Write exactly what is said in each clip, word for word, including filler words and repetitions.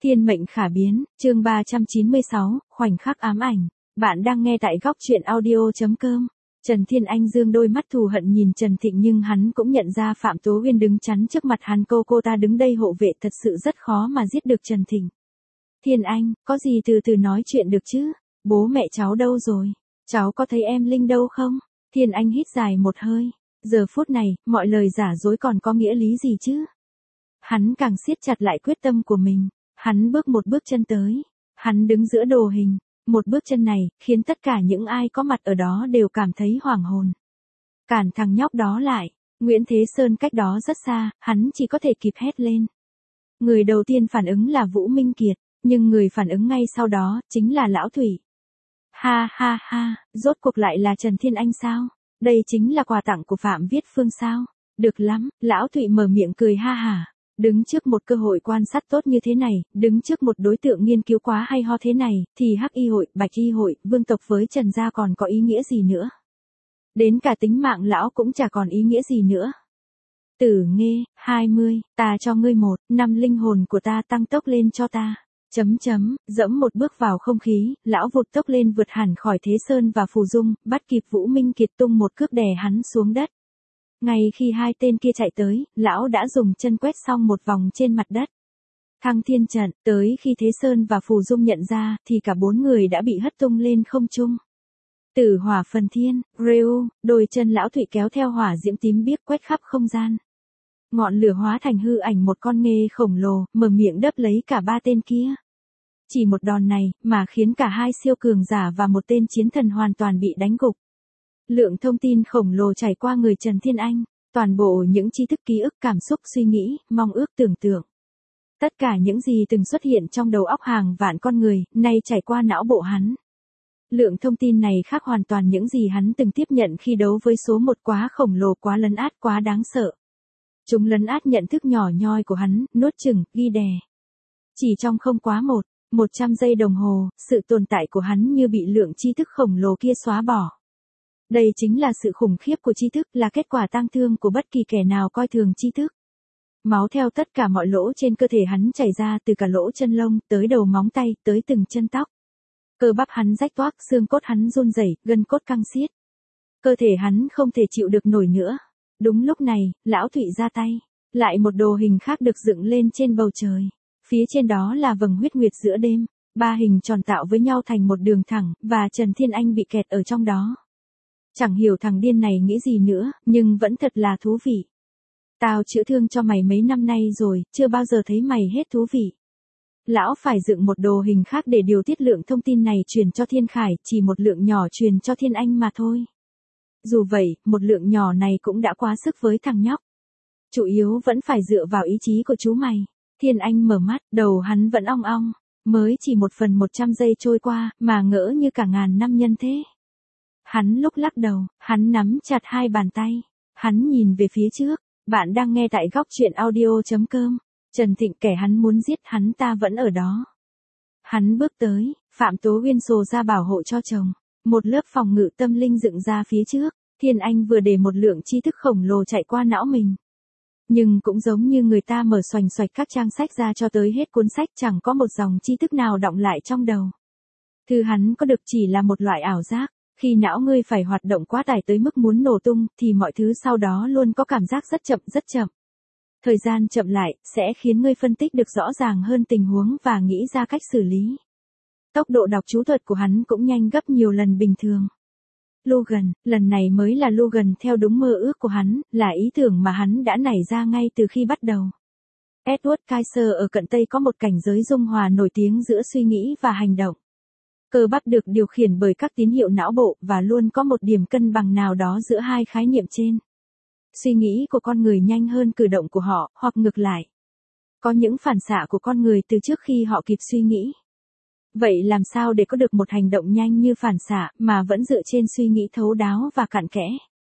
Thiên mệnh khả biến, chương ba trăm chín mươi sáu, khoảnh khắc ám ảnh. Bạn đang nghe tại góc truyện audio chấm com. Trần Thiên Anh dương đôi mắt thù hận nhìn Trần Thịnh nhưng hắn cũng nhận ra Phạm Tố Uyên đứng chắn trước mặt hắn, cô cô ta đứng đây hộ vệ thật sự rất khó mà giết được Trần Thịnh. Thiên Anh, có gì từ từ nói chuyện được chứ? Bố mẹ cháu đâu rồi? Cháu có thấy em Linh đâu không? Thiên Anh hít dài một hơi. Giờ phút này, mọi lời giả dối còn có nghĩa lý gì chứ? Hắn càng siết chặt lại quyết tâm của mình. Hắn bước một bước chân tới. Hắn đứng giữa đồ hình. Một bước chân này, khiến tất cả những ai có mặt ở đó đều cảm thấy hoảng hồn. Cản thằng nhóc đó lại. Nguyễn Thế Sơn cách đó rất xa, hắn chỉ có thể kịp hét lên. Người đầu tiên phản ứng là Vũ Minh Kiệt, nhưng người phản ứng ngay sau đó, chính là Lão Thủy. Ha ha ha, rốt cuộc lại là Trần Thiên Anh sao? Đây chính là quà tặng của Phạm Viết Phương sao? Được lắm, Lão Thủy mở miệng cười ha hả. Đứng trước một cơ hội quan sát tốt như thế này, đứng trước một đối tượng nghiên cứu quá hay ho thế này, thì Hắc Y hội, Bạch Y hội, vương tộc với Trần gia còn có ý nghĩa gì nữa? Đến cả tính mạng lão cũng chả còn ý nghĩa gì nữa. Tử Nghê, hai mươi, ta cho ngươi một, năm linh hồn của ta tăng tốc lên cho ta. Chấm chấm, dẫm một bước vào không khí, lão vụt tốc lên vượt hẳn khỏi Thế Sơn và Phù Dung, bắt kịp Vũ Minh Kiệt tung một cước đè hắn xuống đất. Ngay khi hai tên kia chạy tới, lão đã dùng chân quét xong một vòng trên mặt đất. Thăng thiên trận, tới khi Thế Sơn và Phù Dung nhận ra, thì cả bốn người đã bị hất tung lên không trung. Tử hỏa phần thiên, rêu, đôi chân lão Thụy kéo theo hỏa diễm tím biếc quét khắp không gian. Ngọn lửa hóa thành hư ảnh một con nghê khổng lồ, mở miệng đớp lấy cả ba tên kia. Chỉ một đòn này, mà khiến cả hai siêu cường giả và một tên chiến thần hoàn toàn bị đánh gục. Lượng thông tin khổng lồ trải qua người Trần Thiên Anh, toàn bộ những tri thức ký ức cảm xúc suy nghĩ, mong ước tưởng tượng. Tất cả những gì từng xuất hiện trong đầu óc hàng vạn con người, nay trải qua não bộ hắn. Lượng thông tin này khác hoàn toàn những gì hắn từng tiếp nhận khi đấu với số một quá khổng lồ, quá lấn át, quá đáng sợ. Chúng lấn át nhận thức nhỏ nhoi của hắn, nuốt chửng, ghi đè. Chỉ trong không quá một, một trăm giây đồng hồ, sự tồn tại của hắn như bị lượng tri thức khổng lồ kia xóa bỏ. Đây chính là sự khủng khiếp của tri thức, là kết quả tang thương của bất kỳ kẻ nào coi thường tri thức. Máu theo tất cả mọi lỗ trên cơ thể hắn chảy ra, từ cả lỗ chân lông, tới đầu móng tay, tới từng chân tóc. Cơ bắp hắn rách toác, xương cốt hắn run rẩy, gân cốt căng xiết. Cơ thể hắn không thể chịu được nổi nữa. Đúng lúc này, Lão Thụy ra tay. Lại một đồ hình khác được dựng lên trên bầu trời. Phía trên đó là vầng huyết nguyệt giữa đêm. Ba hình tròn tạo với nhau thành một đường thẳng, và Trần Thiên Anh bị kẹt ở trong đó. Chẳng hiểu thằng điên này nghĩ gì nữa, nhưng vẫn thật là thú vị. Tao chữa thương cho mày mấy năm nay rồi, chưa bao giờ thấy mày hết thú vị. Lão phải dựng một đồ hình khác để điều tiết lượng thông tin này truyền cho Thiên Khải, chỉ một lượng nhỏ truyền cho Thiên Anh mà thôi. Dù vậy, một lượng nhỏ này cũng đã quá sức với thằng nhóc. Chủ yếu vẫn phải dựa vào ý chí của chú mày. Thiên Anh mở mắt, đầu hắn vẫn ong ong. Mới chỉ một phần một trăm giây trôi qua, mà ngỡ như cả ngàn năm nhân thế. Hắn lúc lắc đầu, hắn nắm chặt hai bàn tay. Hắn nhìn về phía trước. Bạn đang nghe tại góc truyện audio chấm com. Trần Thịnh, kẻ hắn muốn giết hắn ta vẫn ở đó. Hắn bước tới, Phạm Tố Uyên sồ ra bảo hộ cho chồng. Một lớp phòng ngự tâm linh dựng ra phía trước. Thiên Anh vừa để một lượng tri thức khổng lồ chạy qua não mình. Nhưng cũng giống như người ta mở xoành xoạch các trang sách ra cho tới hết cuốn sách, chẳng có một dòng tri thức nào đọng lại trong đầu. Thứ hắn có được chỉ là một loại ảo giác. Khi não ngươi phải hoạt động quá tải tới mức muốn nổ tung, thì mọi thứ sau đó luôn có cảm giác rất chậm, rất chậm. Thời gian chậm lại, sẽ khiến ngươi phân tích được rõ ràng hơn tình huống và nghĩ ra cách xử lý. Tốc độ đọc chú thuật của hắn cũng nhanh gấp nhiều lần bình thường. Logan, lần này mới là Logan theo đúng mơ ước của hắn, là ý tưởng mà hắn đã nảy ra ngay từ khi bắt đầu. Edward Kaiser ở cận Tây có một cảnh giới dung hòa nổi tiếng giữa suy nghĩ và hành động. Cơ bắp được điều khiển bởi các tín hiệu não bộ và luôn có một điểm cân bằng nào đó giữa hai khái niệm trên. Suy nghĩ của con người nhanh hơn cử động của họ, hoặc ngược lại. Có những phản xạ của con người từ trước khi họ kịp suy nghĩ. Vậy làm sao để có được một hành động nhanh như phản xạ mà vẫn dựa trên suy nghĩ thấu đáo và cặn kẽ?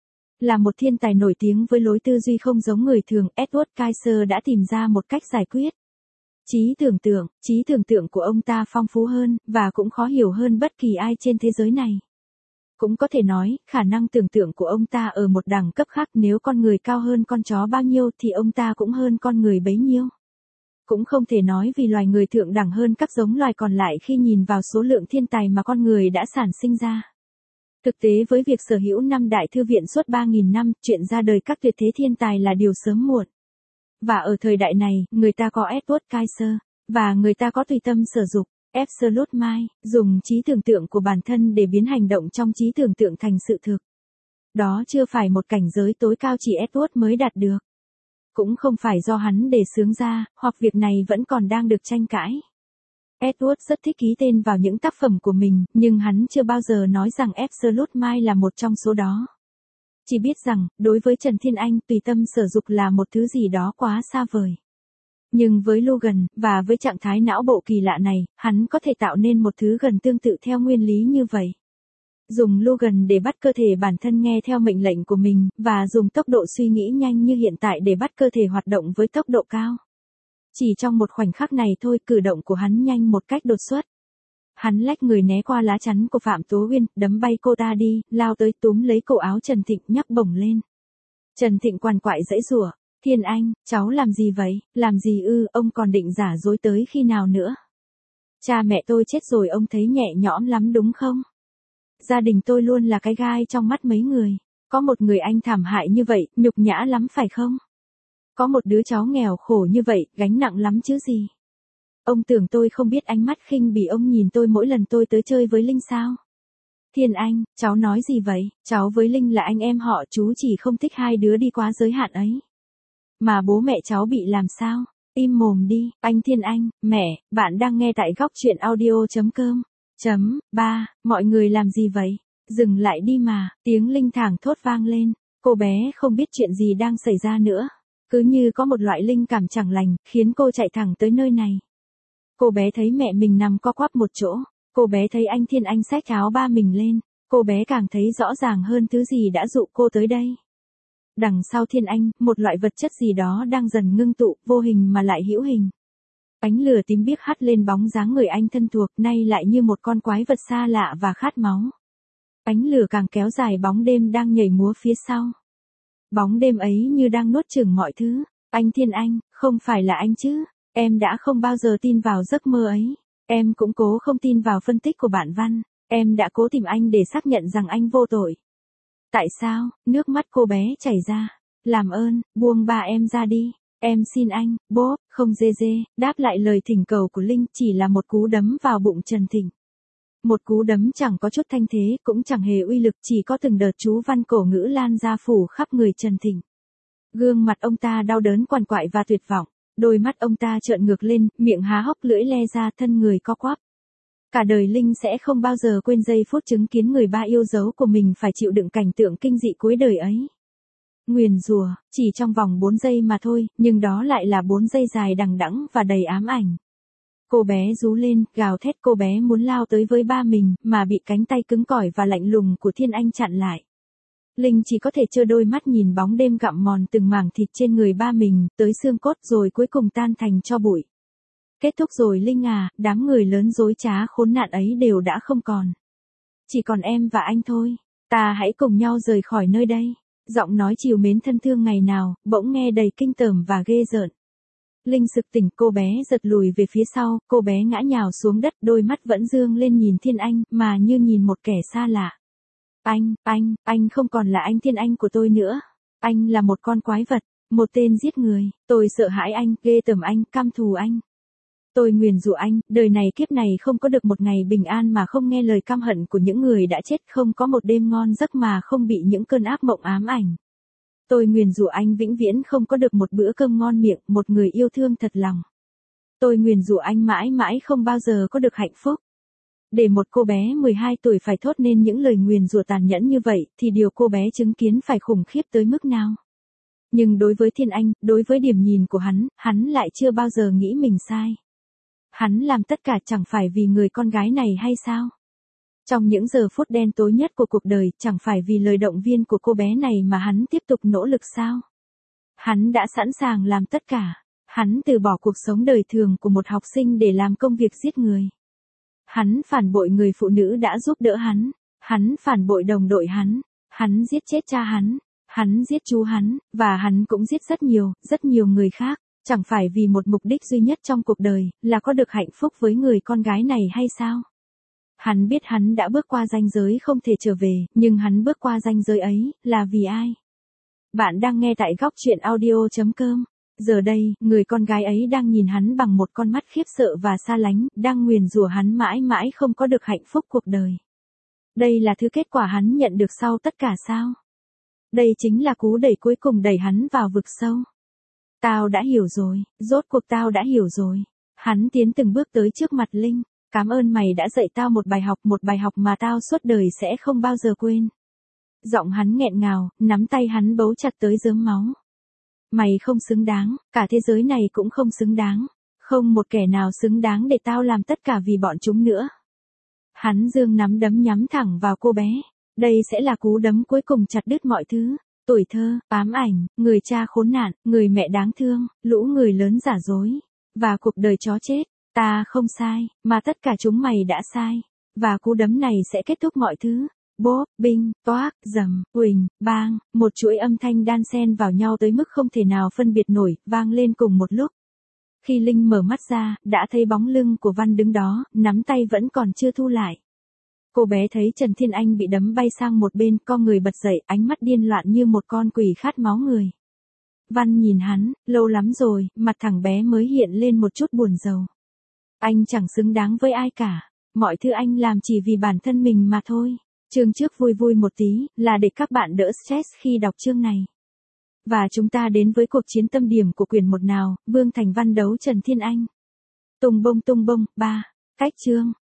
Là một thiên tài nổi tiếng với lối tư duy không giống người thường, Edward Kaiser đã tìm ra một cách giải quyết. Trí tưởng tượng, trí tưởng tượng của ông ta phong phú hơn, và cũng khó hiểu hơn bất kỳ ai trên thế giới này. Cũng có thể nói, khả năng tưởng tượng của ông ta ở một đẳng cấp khác, nếu con người cao hơn con chó bao nhiêu thì ông ta cũng hơn con người bấy nhiêu. Cũng không thể nói vì loài người thượng đẳng hơn các giống loài còn lại khi nhìn vào số lượng thiên tài mà con người đã sản sinh ra. Thực tế với việc sở hữu năm đại thư viện suốt ba nghìn năm, chuyện ra đời các tuyệt thế thiên tài là điều sớm muộn. Và ở thời đại này, người ta có Edward Kaiser, và người ta có tùy tâm sở dục, Absolute Mind, dùng trí tưởng tượng của bản thân để biến hành động trong trí tưởng tượng thành sự thực. Đó chưa phải một cảnh giới tối cao chỉ Edward mới đạt được. Cũng không phải do hắn đề xướng ra, hoặc việc này vẫn còn đang được tranh cãi. Edward rất thích ký tên vào những tác phẩm của mình, nhưng hắn chưa bao giờ nói rằng Absolute Mind là một trong số đó. Chỉ biết rằng, đối với Trần Thiên Anh, tùy tâm sở dục là một thứ gì đó quá xa vời. Nhưng với Logan, và với trạng thái não bộ kỳ lạ này, hắn có thể tạo nên một thứ gần tương tự theo nguyên lý như vậy. Dùng Logan để bắt cơ thể bản thân nghe theo mệnh lệnh của mình, và dùng tốc độ suy nghĩ nhanh như hiện tại để bắt cơ thể hoạt động với tốc độ cao. Chỉ trong một khoảnh khắc này thôi, cử động của hắn nhanh một cách đột xuất. Hắn lách người né qua lá chắn của Phạm Tố Uyên, đấm bay cô ta đi, lao tới túm lấy cổ áo Trần Thịnh nhấc bổng lên. Trần Thịnh quằn quại giãy giụa, Thiên Anh, cháu làm gì vậy, làm gì ư, ông còn định giả dối tới khi nào nữa? Cha mẹ tôi chết rồi ông thấy nhẹ nhõm lắm đúng không? Gia đình tôi luôn là cái gai trong mắt mấy người. Có một người anh thảm hại như vậy, nhục nhã lắm phải không? Có một đứa cháu nghèo khổ như vậy, gánh nặng lắm chứ gì? Ông tưởng tôi không biết ánh mắt khinh bỉ ông nhìn tôi mỗi lần tôi tới chơi với Linh sao? Thiên Anh, cháu nói gì vậy? Cháu với Linh là anh em họ, chú chỉ không thích hai đứa đi quá giới hạn ấy. Mà bố mẹ cháu bị làm sao? Im mồm đi, anh Thiên Anh, mẹ, bạn đang nghe tại góc truyện audio.com. Chấm, ba, mọi người làm gì vậy? Dừng lại đi mà, tiếng Linh thảng thốt vang lên, cô bé không biết chuyện gì đang xảy ra nữa. Cứ như có một loại linh cảm chẳng lành, khiến cô chạy thẳng tới nơi này. Cô bé thấy mẹ mình nằm co quắp một chỗ, cô bé thấy anh Thiên Anh xách áo ba mình lên, cô bé càng thấy rõ ràng hơn thứ gì đã dụ cô tới đây. Đằng sau Thiên Anh, một loại vật chất gì đó đang dần ngưng tụ, vô hình mà lại hữu hình. Ánh lửa tím biếc hắt lên bóng dáng người anh thân thuộc, nay lại như một con quái vật xa lạ và khát máu. Ánh lửa càng kéo dài bóng đêm đang nhảy múa phía sau. Bóng đêm ấy như đang nuốt chửng mọi thứ. Anh Thiên Anh, không phải là anh chứ? Em đã không bao giờ tin vào giấc mơ ấy. Em cũng cố không tin vào phân tích của bạn Văn. Em đã cố tìm anh để xác nhận rằng anh vô tội. Tại sao? Nước mắt cô bé chảy ra. Làm ơn, buông ba em ra đi. Em xin anh, bố, không dê dê, đáp lại lời thỉnh cầu của Linh chỉ là một cú đấm vào bụng Trần Thịnh. Một cú đấm chẳng có chút thanh thế, cũng chẳng hề uy lực, chỉ có từng đợt chú văn cổ ngữ lan ra phủ khắp người Trần Thịnh. Gương mặt ông ta đau đớn quằn quại và tuyệt vọng, đôi mắt ông ta trợn ngược lên, miệng há hốc lưỡi le ra, thân người co quắp. Cả đời Linh sẽ không bao giờ quên giây phút chứng kiến người ba yêu dấu của mình phải chịu đựng cảnh tượng kinh dị cuối đời ấy. Nguyền rủa, chỉ trong vòng bốn giây mà thôi, nhưng đó lại là bốn giây dài đằng đẵng và đầy ám ảnh. Cô bé rú lên, gào thét, cô bé muốn lao tới với ba mình, mà bị cánh tay cứng cỏi và lạnh lùng của Thiên Anh chặn lại. Linh chỉ có thể trơ đôi mắt nhìn bóng đêm gặm mòn từng mảng thịt trên người ba mình, tới xương cốt rồi cuối cùng tan thành tro bụi. Kết thúc rồi Linh à, đám người lớn dối trá khốn nạn ấy đều đã không còn. Chỉ còn em và anh thôi, ta hãy cùng nhau rời khỏi nơi đây. Giọng nói trìu mến thân thương ngày nào, bỗng nghe đầy kinh tởm và ghê rợn. Linh sực tỉnh, cô bé giật lùi về phía sau, cô bé ngã nhào xuống đất, đôi mắt vẫn dương lên nhìn Thiên Anh, mà như nhìn một kẻ xa lạ. Anh, anh, anh không còn là anh Thiên Anh của tôi nữa. Anh là một con quái vật, một tên giết người, tôi sợ hãi anh, ghê tởm anh, căm thù anh. Tôi nguyền rủa anh, đời này kiếp này không có được một ngày bình an mà không nghe lời căm hận của những người đã chết, không có một đêm ngon giấc mà không bị những cơn ác mộng ám ảnh. Tôi nguyền rủa anh vĩnh viễn không có được một bữa cơm ngon miệng, một người yêu thương thật lòng. Tôi nguyền rủa anh mãi mãi không bao giờ có được hạnh phúc. Để một cô bé mười hai tuổi phải thốt nên những lời nguyền rủa tàn nhẫn như vậy, thì điều cô bé chứng kiến phải khủng khiếp tới mức nào. Nhưng đối với Thiên Anh, đối với điểm nhìn của hắn, hắn lại chưa bao giờ nghĩ mình sai. Hắn làm tất cả chẳng phải vì người con gái này hay sao? Trong những giờ phút đen tối nhất của cuộc đời, chẳng phải vì lời động viên của cô bé này mà hắn tiếp tục nỗ lực sao? Hắn đã sẵn sàng làm tất cả. Hắn từ bỏ cuộc sống đời thường của một học sinh để làm công việc giết người. Hắn phản bội người phụ nữ đã giúp đỡ hắn. Hắn phản bội đồng đội hắn. Hắn giết chết cha hắn. Hắn giết chú hắn, và hắn cũng giết rất nhiều, rất nhiều người khác. Chẳng phải vì một mục đích duy nhất trong cuộc đời, là có được hạnh phúc với người con gái này hay sao? Hắn biết hắn đã bước qua ranh giới không thể trở về, nhưng hắn bước qua ranh giới ấy, là vì ai? Bạn đang nghe tại góc chuyện audio chấm com. Giờ đây, người con gái ấy đang nhìn hắn bằng một con mắt khiếp sợ và xa lánh, đang nguyền rủa hắn mãi mãi không có được hạnh phúc cuộc đời. Đây là thứ kết quả hắn nhận được sau tất cả sao? Đây chính là cú đẩy cuối cùng đẩy hắn vào vực sâu. Tao đã hiểu rồi, rốt cuộc tao đã hiểu rồi. Hắn tiến từng bước tới trước mặt Linh. Cảm ơn mày đã dạy tao một bài học, một bài học mà tao suốt đời sẽ không bao giờ quên. Giọng hắn nghẹn ngào, nắm tay hắn bấu chặt tới rớm máu. Mày không xứng đáng, cả thế giới này cũng không xứng đáng. Không một kẻ nào xứng đáng để tao làm tất cả vì bọn chúng nữa. Hắn giương nắm đấm nhắm thẳng vào cô bé. Đây sẽ là cú đấm cuối cùng chặt đứt mọi thứ. Tuổi thơ, ám ảnh, người cha khốn nạn, người mẹ đáng thương, lũ người lớn giả dối. Và cuộc đời chó chết. Ta không sai, mà tất cả chúng mày đã sai. Và cú đấm này sẽ kết thúc mọi thứ. Bốp, binh, toác, rầm, huỳnh, bang, một chuỗi âm thanh đan xen vào nhau tới mức không thể nào phân biệt nổi, vang lên cùng một lúc. Khi Linh mở mắt ra, đã thấy bóng lưng của Văn đứng đó, nắm tay vẫn còn chưa thu lại. Cô bé thấy Trần Thiên Anh bị đấm bay sang một bên, co người bật dậy, ánh mắt điên loạn như một con quỷ khát máu người. Văn nhìn hắn, lâu lắm rồi, mặt thằng bé mới hiện lên một chút buồn rầu. Anh chẳng xứng đáng với ai cả, mọi thứ anh làm chỉ vì bản thân mình mà thôi. Chương trước vui vui một tí, là để các bạn đỡ stress khi đọc chương này. Và chúng ta đến với cuộc chiến tâm điểm của quyển một nào, Vương Thành Văn đấu Trần Thiên Anh. Tung bông tung bông, ba. Cách chương,